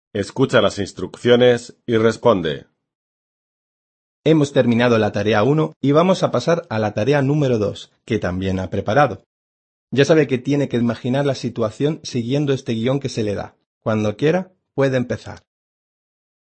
Escucha las instrucciones y responde. Hemos terminado la tarea 1 y vamos a pasar a la tarea número 2, que también ha preparado. Ya sabe que tiene que imaginar la situación siguiendo este guión que se le da. Cuando quiera, puede empezar.